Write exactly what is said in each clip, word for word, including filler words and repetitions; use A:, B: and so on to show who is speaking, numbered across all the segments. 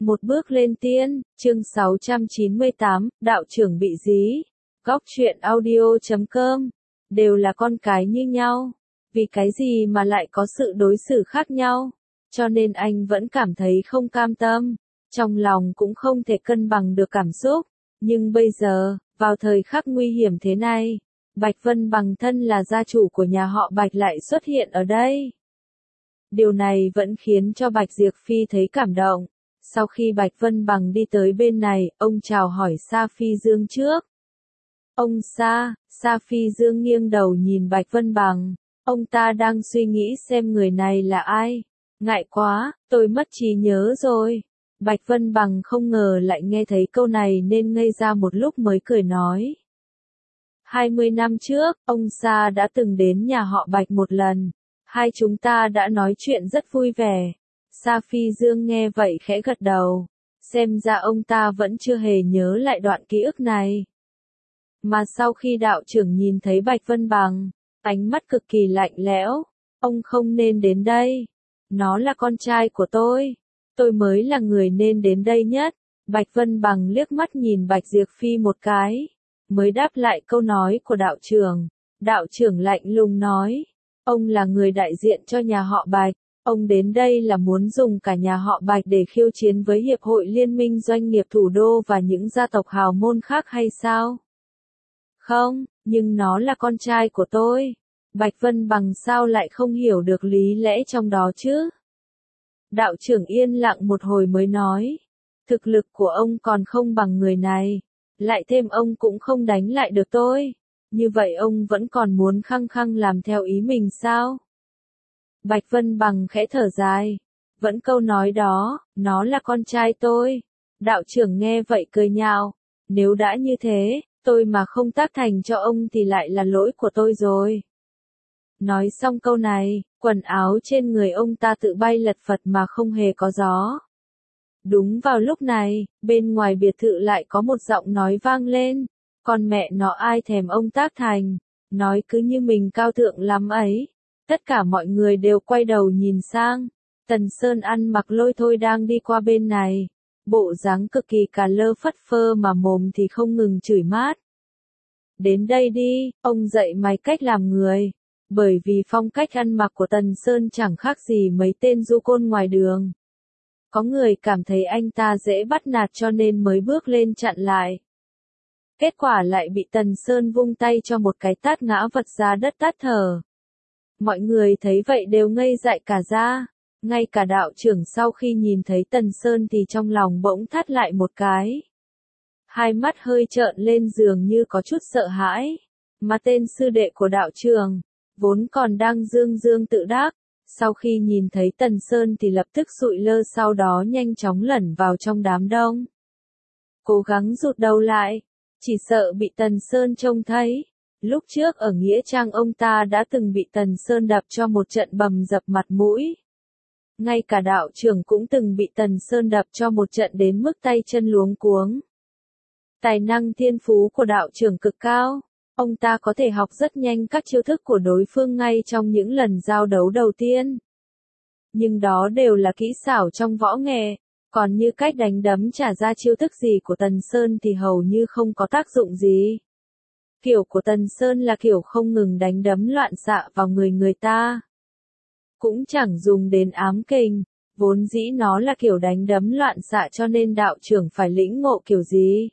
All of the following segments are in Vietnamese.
A: Một bước lên tiên, chương sáu trăm chín mươi tám, đạo trưởng bị dí. Góc truyện audio chấm com. Đều là con cái như nhau. Vì cái gì mà lại có sự đối xử khác nhau? Cho nên anh vẫn cảm thấy không cam tâm. Trong lòng cũng không thể cân bằng được cảm xúc. Nhưng bây giờ, vào thời khắc nguy hiểm thế này, Bạch Vân Bằng thân là gia chủ của nhà họ Bạch lại xuất hiện ở đây. Điều này vẫn khiến cho Bạch Diệp Phi thấy cảm động. Sau khi Bạch Vân Bằng đi tới bên này, ông chào hỏi Sa Phi Dương trước. Ông Sa, Sa Phi Dương nghiêng đầu nhìn Bạch Vân Bằng. Ông ta đang suy nghĩ xem người này là ai. Ngại quá, tôi mất trí nhớ rồi. Bạch Vân Bằng không ngờ lại nghe thấy câu này nên ngây ra một lúc mới cười nói. hai mươi năm trước, ông Sa đã từng đến nhà họ Bạch một lần. Hai chúng ta đã nói chuyện rất vui vẻ. Sa Phi Dương nghe vậy khẽ gật đầu. Xem ra ông ta vẫn chưa hề nhớ lại đoạn ký ức này. Mà sau khi đạo trưởng nhìn thấy Bạch Vân Bằng, ánh mắt cực kỳ lạnh lẽo. Ông không nên đến đây. Nó là con trai của tôi. Tôi mới là người nên đến đây nhất. Bạch Vân Bằng liếc mắt nhìn Bạch Diệp Phi một cái. Mới đáp lại câu nói của đạo trưởng. Đạo trưởng lạnh lùng nói. Ông là người đại diện cho nhà họ Bạch. Ông đến đây là muốn dùng cả nhà họ Bạch để khiêu chiến với Hiệp hội Liên minh Doanh nghiệp Thủ đô và những gia tộc hào môn khác hay sao? Không, nhưng nó là con trai của tôi. Bạch Vân Bằng sao lại không hiểu được lý lẽ trong đó chứ? Đạo trưởng yên lặng một hồi mới nói. Thực lực của ông còn không bằng người này. Lại thêm ông cũng không đánh lại được tôi. Như vậy ông vẫn còn muốn khăng khăng làm theo ý mình sao? Bạch Vân Bằng khẽ thở dài. Vẫn câu nói đó, nó là con trai tôi. Đạo trưởng nghe vậy cười nhạo. Nếu đã như thế, tôi mà không tác thành cho ông thì lại là lỗi của tôi rồi. Nói xong câu này, quần áo trên người ông ta tự bay lật phật mà không hề có gió. Đúng vào lúc này, bên ngoài biệt thự lại có một giọng nói vang lên. Con mẹ nó ai thèm ông tác thành, nói cứ như mình cao thượng lắm ấy. Tất cả mọi người đều quay đầu nhìn sang. Tần Sơn ăn mặc lôi thôi đang đi qua bên này. Bộ dáng cực kỳ cà lơ phất phơ mà mồm thì không ngừng chửi mát. Đến đây đi, ông dạy mày cách làm người. Bởi vì phong cách ăn mặc của Tần Sơn chẳng khác gì mấy tên du côn ngoài đường. Có người cảm thấy anh ta dễ bắt nạt cho nên mới bước lên chặn lại. Kết quả lại bị Tần Sơn vung tay cho một cái tát ngã vật ra đất tát thở. Mọi người thấy vậy đều ngây dại cả ra. Ngay cả đạo trưởng sau khi nhìn thấy Tần Sơn thì trong lòng bỗng thắt lại một cái. Hai mắt hơi trợn lên dường như có chút sợ hãi. Mà tên sư đệ của đạo trưởng, vốn còn đang dương dương tự đắc. Sau khi nhìn thấy Tần Sơn thì lập tức sụi lơ sau đó nhanh chóng lẩn vào trong đám đông. Cố gắng rụt đầu lại. Chỉ sợ bị Tần Sơn trông thấy. Lúc trước ở Nghĩa Trang ông ta đã từng bị Tần Sơn đập cho một trận bầm dập mặt mũi. Ngay cả đạo trưởng cũng từng bị Tần Sơn đập cho một trận đến mức tay chân luống cuống. Tài năng thiên phú của đạo trưởng cực cao. Ông ta có thể học rất nhanh các chiêu thức của đối phương ngay trong những lần giao đấu đầu tiên. Nhưng đó đều là kỹ xảo trong võ nghệ. Còn như cách đánh đấm trả ra chiêu thức gì của Tần Sơn thì hầu như không có tác dụng gì. Kiểu của Tần Sơn là kiểu không ngừng đánh đấm loạn xạ vào người người ta. Cũng chẳng dùng đến ám kình, vốn dĩ nó là kiểu đánh đấm loạn xạ cho nên đạo trưởng phải lĩnh ngộ kiểu gì.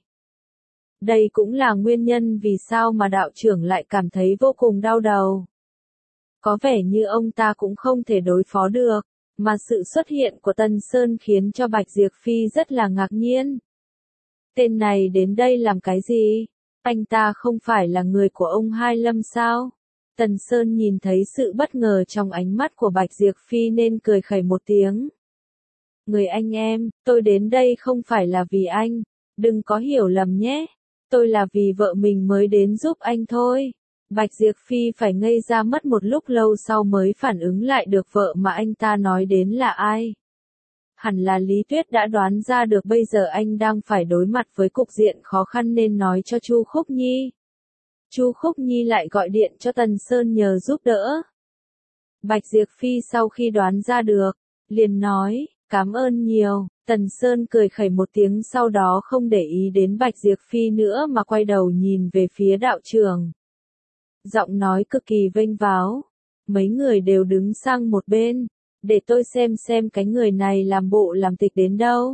A: Đây cũng là nguyên nhân vì sao mà đạo trưởng lại cảm thấy vô cùng đau đầu. Có vẻ như ông ta cũng không thể đối phó được, mà sự xuất hiện của Tần Sơn khiến cho Bạch Diệp Phi rất là ngạc nhiên. Tên này đến đây làm cái gì? Anh ta không phải là người của ông Hai Lâm sao? Tần Sơn nhìn thấy sự bất ngờ trong ánh mắt của Bạch Diệp Phi nên cười khẩy một tiếng. Người anh em, tôi đến đây không phải là vì anh, đừng có hiểu lầm nhé. Tôi là vì vợ mình mới đến giúp anh thôi. Bạch Diệp Phi phải ngây ra mất một lúc lâu sau mới phản ứng lại được vợ mà anh ta nói đến là ai. Hẳn là Lý Tuyết đã đoán ra được bây giờ anh đang phải đối mặt với cục diện khó khăn nên nói cho Chu Khúc Nhi. Chu Khúc Nhi lại gọi điện cho Tần Sơn nhờ giúp đỡ. Bạch Diệp Phi sau khi đoán ra được, liền nói, cảm ơn nhiều. Tần Sơn cười khẩy một tiếng sau đó không để ý đến Bạch Diệp Phi nữa mà quay đầu nhìn về phía đạo trưởng. Giọng nói cực kỳ vênh váo. Mấy người đều đứng sang một bên, để tôi xem xem cái người này làm bộ làm tịch đến đâu.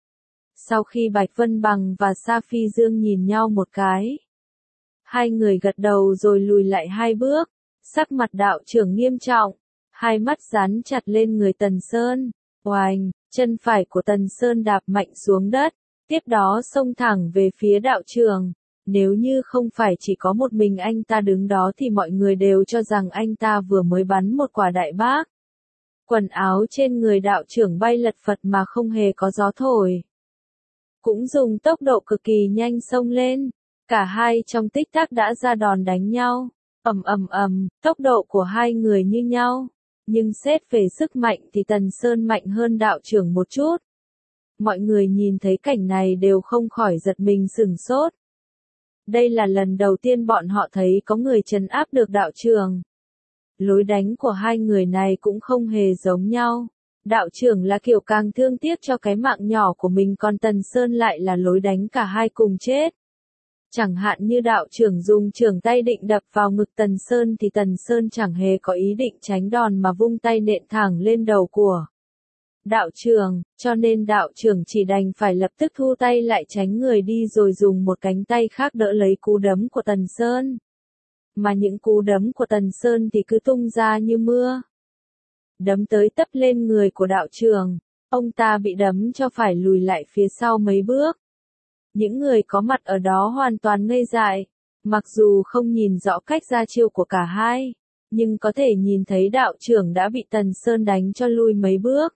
A: Sau khi Bạch Vân Bằng và Sa Phi Dương nhìn nhau một cái, hai người gật đầu rồi lùi lại hai bước, sắc mặt đạo trưởng nghiêm trọng, hai mắt dán chặt lên người Tần Sơn. Oành, chân phải của Tần Sơn đạp mạnh xuống đất, tiếp đó xông thẳng về phía đạo trưởng. Nếu như không phải chỉ có một mình anh ta đứng đó thì mọi người đều cho rằng anh ta vừa mới bắn một quả đại bác. Quần áo trên người đạo trưởng bay lật phật mà không hề có gió thổi. Cũng dùng tốc độ cực kỳ nhanh xông lên, cả hai trong tích tắc đã ra đòn đánh nhau. Ầm ầm ầm, tốc độ của hai người như nhau, nhưng xét về sức mạnh thì Tần Sơn mạnh hơn đạo trưởng một chút. Mọi người nhìn thấy cảnh này đều không khỏi giật mình sửng sốt. Đây là lần đầu tiên bọn họ thấy có người trấn áp được đạo trưởng. Lối đánh của hai người này cũng không hề giống nhau. Đạo trưởng là kiểu càng thương tiếc cho cái mạng nhỏ của mình, còn Tần Sơn lại là lối đánh cả hai cùng chết. Chẳng hạn như đạo trưởng dùng trưởng tay định đập vào ngực Tần Sơn thì Tần Sơn chẳng hề có ý định tránh đòn mà vung tay nện thẳng lên đầu của đạo trưởng, cho nên đạo trưởng chỉ đành phải lập tức thu tay lại tránh người đi rồi dùng một cánh tay khác đỡ lấy cú đấm của Tần Sơn. Mà những cú đấm của Tần Sơn thì cứ tung ra như mưa. Đấm tới tấp lên người của đạo trưởng, ông ta bị đấm cho phải lùi lại phía sau mấy bước. Những người có mặt ở đó hoàn toàn ngây dại, mặc dù không nhìn rõ cách ra chiêu của cả hai, nhưng có thể nhìn thấy đạo trưởng đã bị Tần Sơn đánh cho lui mấy bước.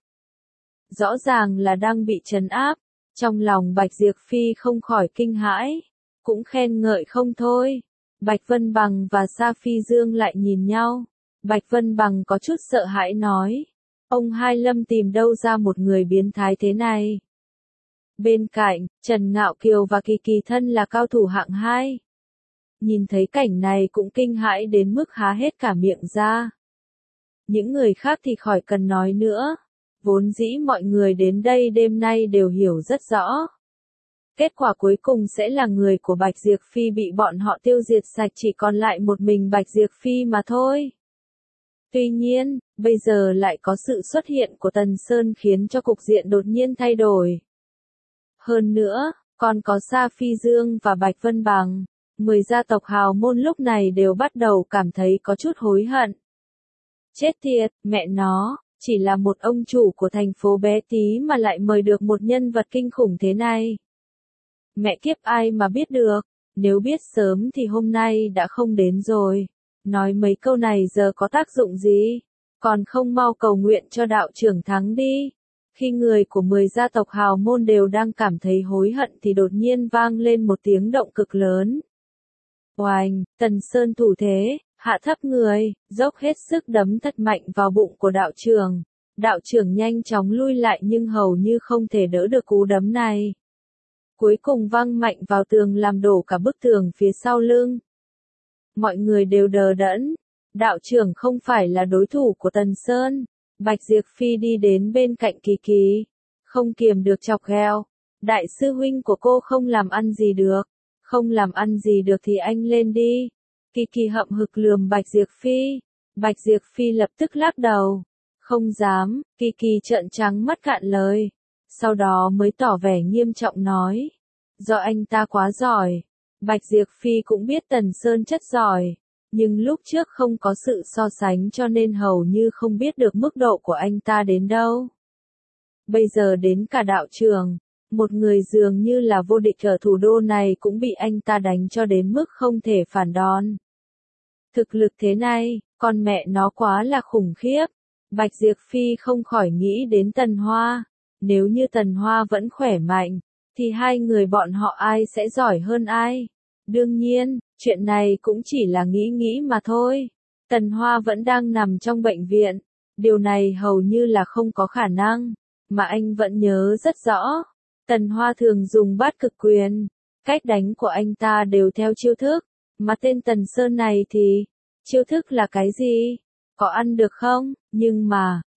A: Rõ ràng là đang bị trấn áp, trong lòng Bạch Diệp Phi không khỏi kinh hãi, cũng khen ngợi không thôi. Bạch Vân Bằng và Sa Phi Dương lại nhìn nhau, Bạch Vân Bằng có chút sợ hãi nói, ông Hai Lâm tìm đâu ra một người biến thái thế này. Bên cạnh, Trần Ngạo Kiều và Kỳ Kỳ thân là cao thủ hạng hai. Nhìn thấy cảnh này cũng kinh hãi đến mức há hết cả miệng ra. Những người khác thì khỏi cần nói nữa. Vốn dĩ mọi người đến đây đêm nay đều hiểu rất rõ. Kết quả cuối cùng sẽ là người của Bạch Diệp Phi bị bọn họ tiêu diệt sạch, chỉ còn lại một mình Bạch Diệp Phi mà thôi. Tuy nhiên, bây giờ lại có sự xuất hiện của Tần Sơn khiến cho cục diện đột nhiên thay đổi. Hơn nữa, còn có Sa Phi Dương và Bạch Vân Bằng, mười gia tộc hào môn lúc này đều bắt đầu cảm thấy có chút hối hận. Chết tiệt, mẹ nó, chỉ là một ông chủ của thành phố bé tí mà lại mời được một nhân vật kinh khủng thế này. Mẹ kiếp ai mà biết được, nếu biết sớm thì hôm nay đã không đến rồi. Nói mấy câu này giờ có tác dụng gì, còn không mau cầu nguyện cho đạo trưởng thắng đi. Khi người của mười gia tộc hào môn đều đang cảm thấy hối hận thì đột nhiên vang lên một tiếng động cực lớn. Oành, Tần Sơn thủ thế, hạ thấp người, dốc hết sức đấm thật mạnh vào bụng của đạo trưởng. Đạo trưởng nhanh chóng lui lại nhưng hầu như không thể đỡ được cú đấm này. Cuối cùng văng mạnh vào tường làm đổ cả bức tường phía sau lưng. Mọi người đều đờ đẫn. Đạo trưởng không phải là đối thủ của Tần Sơn. Bạch Diệp Phi đi đến bên cạnh Kỳ Kỳ, không kiềm được chọc ghẹo. Đại sư huynh của cô không làm ăn gì được. Không làm ăn gì được thì anh lên đi. Kỳ Kỳ hậm hực lườm Bạch Diệp Phi. Bạch Diệp Phi lập tức lắc đầu. Không dám, Kỳ Kỳ trợn trắng mắt cạn lời. Sau đó mới tỏ vẻ nghiêm trọng nói. Do anh ta quá giỏi. Bạch Diệp Phi cũng biết Tần Sơn chất giỏi. Nhưng lúc trước không có sự so sánh cho nên hầu như không biết được mức độ của anh ta đến đâu. Bây giờ đến cả đạo trưởng, một người dường như là vô địch ở thủ đô này cũng bị anh ta đánh cho đến mức không thể phản đòn. Thực lực thế này, con mẹ nó quá là khủng khiếp. Bạch Diệp Phi không khỏi nghĩ đến Tần Hoa. Nếu như Tần Hoa vẫn khỏe mạnh, thì hai người bọn họ ai sẽ giỏi hơn ai? Đương nhiên, chuyện này cũng chỉ là nghĩ nghĩ mà thôi. Tần Hoa vẫn đang nằm trong bệnh viện. Điều này hầu như là không có khả năng. Mà anh vẫn nhớ rất rõ. Tần Hoa thường dùng bát cực quyền. Cách đánh của anh ta đều theo chiêu thức. Mà tên Tần Sơn này thì, chiêu thức là cái gì? Có ăn được không? Nhưng mà,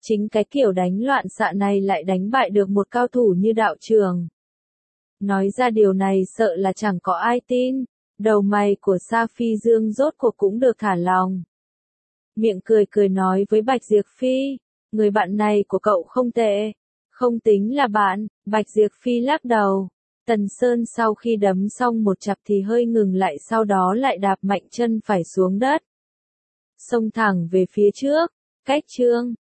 A: Chính cái kiểu đánh loạn xạ này lại đánh bại được một cao thủ như đạo trưởng. Nói ra điều này sợ là chẳng có ai tin, đầu mày của Sa Phi Dương rốt cuộc cũng được thả lỏng. Miệng cười cười nói với Bạch Diệp Phi, người bạn này của cậu không tệ, không tính là bạn. Bạch Diệp Phi lắc đầu. Tần Sơn sau khi đấm xong một chặp thì hơi ngừng lại, sau đó lại đạp mạnh chân phải xuống đất. Xông thẳng về phía trước, cách Trương